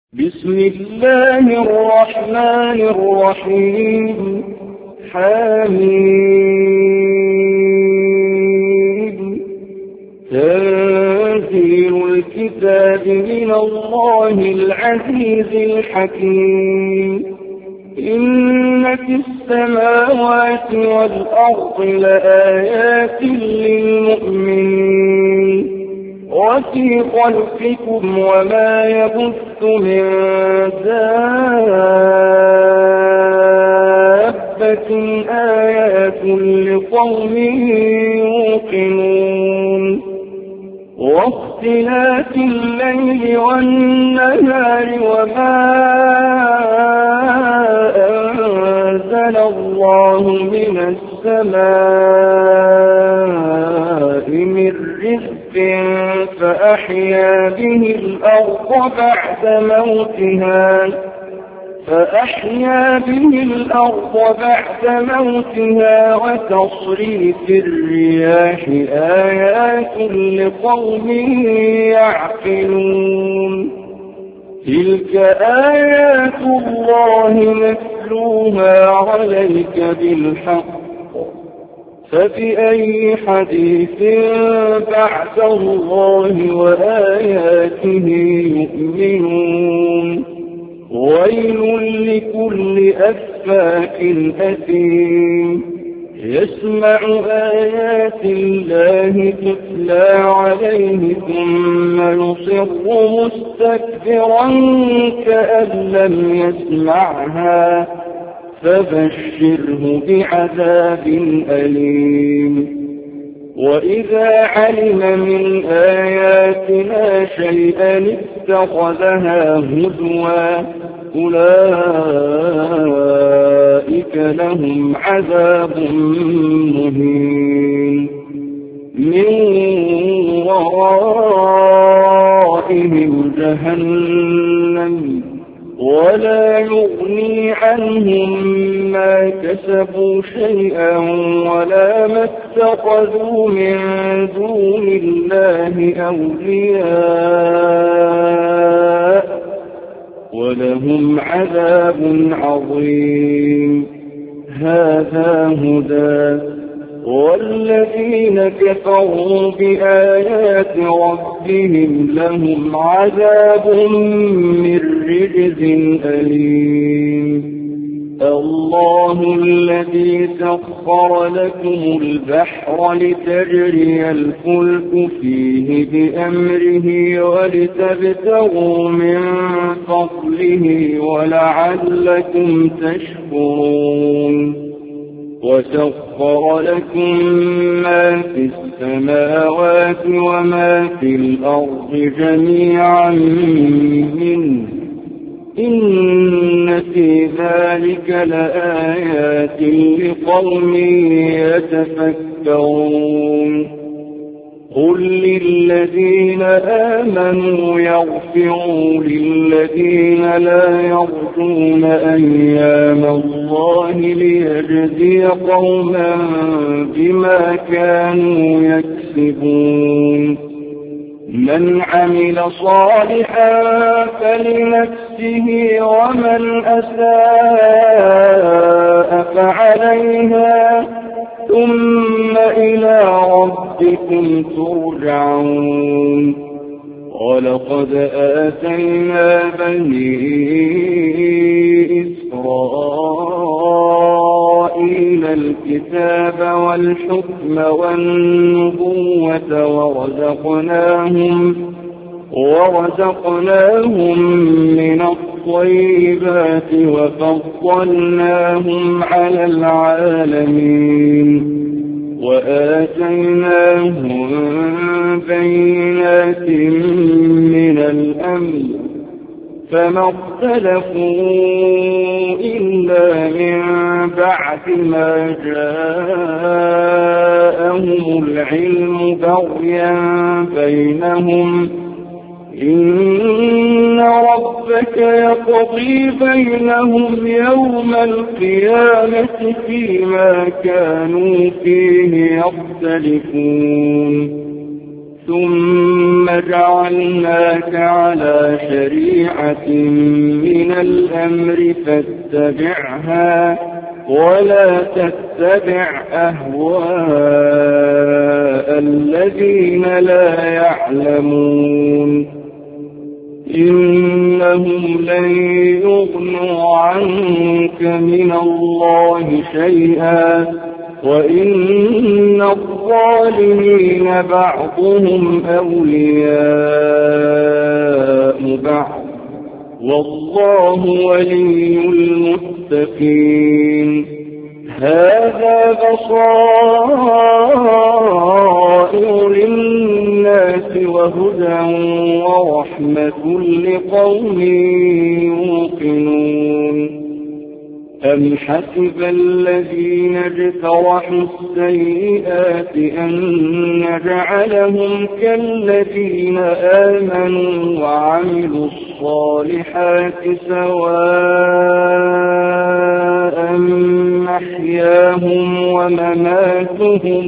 بسم الله الرحمن الرحيم. حميم. تنزيل الكتاب من الله العزيز الحكيم. إن في السماوات والأرض لآيات للمؤمنين وفي خلقكم وما يبث من دابة آيات لقوم يوقنون. واختلاف الليل والنهار وما أنزل الله من السماء من رزق فأحيا به الأرض بعد موتها وتصريف الرياح آيات لقوم يعقلون. تلك آيات الله نتلوها عليك بالحق، فبأي حديث بعد الله وآياته يؤمنون. ويل لكل أفاك أثيم يسمع آيات الله تتلى عليه ثم يصر مستكبرا كأن لم يسمعها، فبشره بعذاب أليم. وإذا علم من آياتنا شيئا اتخذها هزوا، أولئك لهم عذاب مهين من ورائهم جهنم ولا يغني عنهم ما كسبوا شيئا ولا ما اتخذوا من دون الله أولياء ولهم عذاب عظيم. هذا هدى، والذين كفروا بآيات ربهم لهم عذاب من رجز أليم. الله الذي سخر لكم البحر لتجري الفلك فيه بأمره ولتبتغوا من فضله ولعلكم تشكرون. وسخر لكم ما في السماوات وما في الأرض جميعا منه، إن في ذلك لآيات لقوم يتفكرون. قل للذين آمنوا يغفروا للذين لا يرجون أيام الله ليجزي قوما بما كانوا يكسبون. من عمل صالحا فلنفسه ومن أساء فعليها ثم إلى ربكم ترجعون. ولقد آتينا بني إسرائيل الكتاب والحكم والنبوة ورزقناهم من الطيبات وفضلناهم على العالمين وآتيناهم بينات من الأمر، فما اختلفوا إلا من بعد ما جاءهم العلم بغيا بينهم. إن ربك يقضي بينهم يوم القيامة فيما كانوا فيه يختلفون. ثم جعلناك على شريعة من الأمر فاتبعها ولا تتبع أهواء الذين لا يعلمون إنهم لن يغنوا عنك من الله شيئا وإن الظالمين بعضهم أولياء بعض والله ولي المتقين هذا بصائر للناس وهدى ورحمة لقوم يوقنون أم حسب الذين اجترحوا السيئات أن نجعلهم كالذين آمنوا وعملوا الصالحات سواء محياهم ومماتهم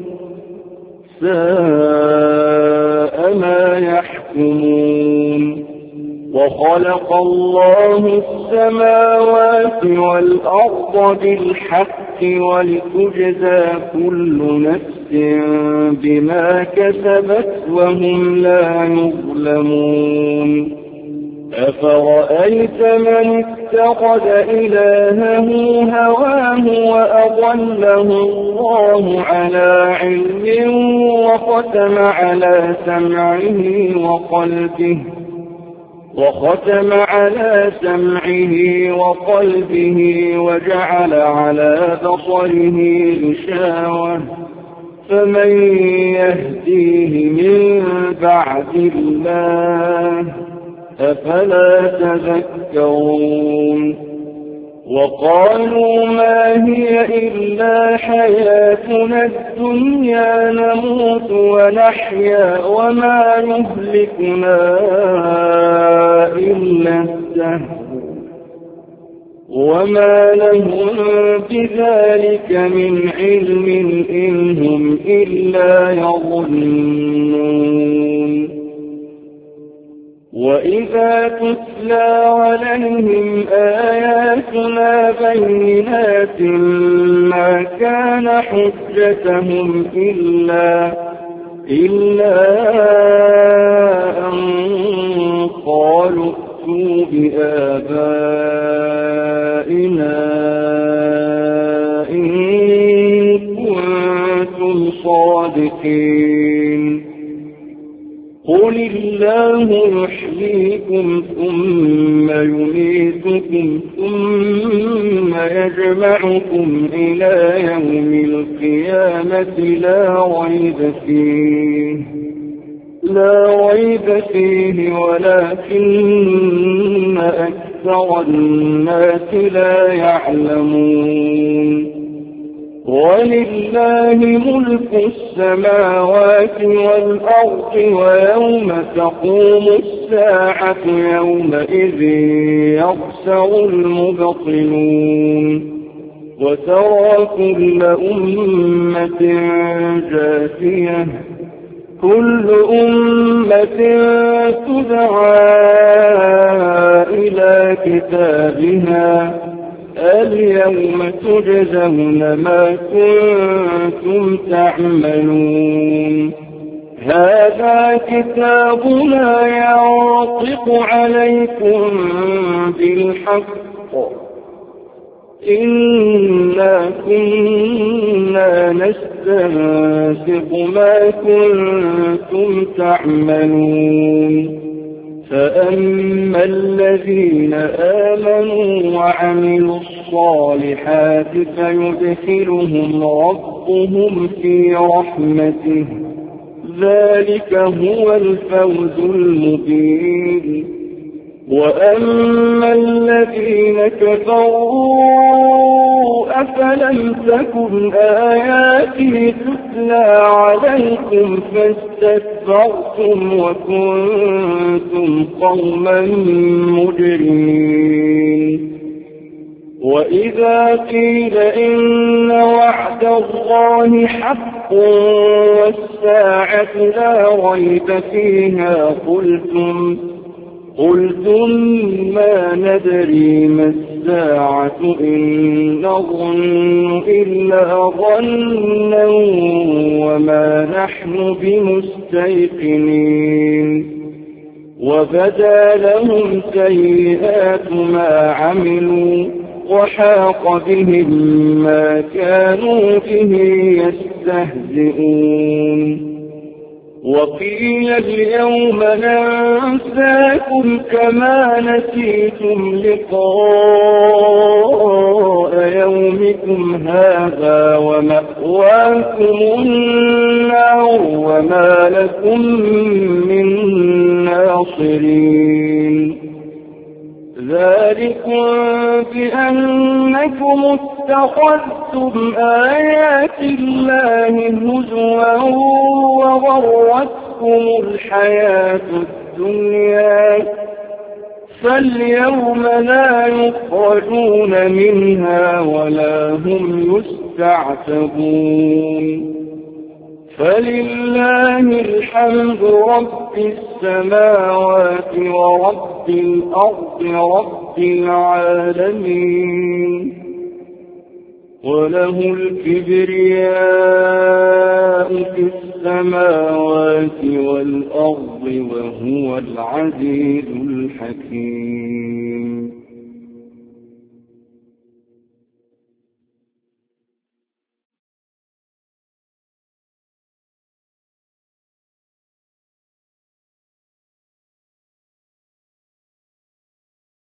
ساء ما يحكمون وخلق الله السماوات والأرض بالحق ولتجزى كل نفس بما كسبت وهم لا يظلمون أفرأيت من اتخذ إلهه هواه وأضله الله على علم وختم على سمعه وقلبه وجعل على بصره غشاوة فمن يهديه من بعد الله أفلا تذكرون وقالوا ما هي إلا حياتنا الدنيا نموت ونحيا وما يهلكنا إلا الدهر وما لهم بذلك من علم إن هم إلا يظنون وإذا تتلى عليهم آياتنا بينات ما كان حجتهم إلا أن قالوا ائتوا بآبائنا إن كنتم صادقين قل الله يحييكم ثم يميتكم ثم يجمعكم إلى يوم القيامة لا ريب فيه ولكن أكثر الناس لا يعلمون ولله ملك السماوات والأرض ويوم تقوم الساعة يومئذ يخسر المبطلون وترى كل أمة جاثية كل أمة تدعى إلى كتابها اليوم تجزون ما كنتم تعملون هذا كتابنا ينطق عليكم بالحق إنا كنا نستنسخ ما كنتم تعملون فأما الذين آمنوا وعملوا الصالحات فيدخلهم ربهم في رحمته ذلك هو الفوز المبين وأما الذين كفروا أفلم تكن آياتي تتلى عليكم فاستكبرتم وكنتم قوما مجرمين وإذا قيل إن وعد الله حق حق والساعة لا ريب فيها قلتم ما ندري ما الساعة إن نظن إلا ظنا وما نحن بمستيقنين وبدا لهم سيئات ما عملوا وحاق بهم ما كانوا به يستهزئون وقيل اليوم ننساكم كما نسيتم لقاء يومكم هذا ومأواكم النار وما لكم من ناصرين ذلكم بأنكم اتخذتم آيات الله هزوا وغرتكم الحياة الدنيا فاليوم لا يخرجون منها ولا هم يستعتبون فلله الحمد رب السماوات ورب الأرض رب العالمين وله الكبرياء في السماوات والأرض وهو العزيز الحكيم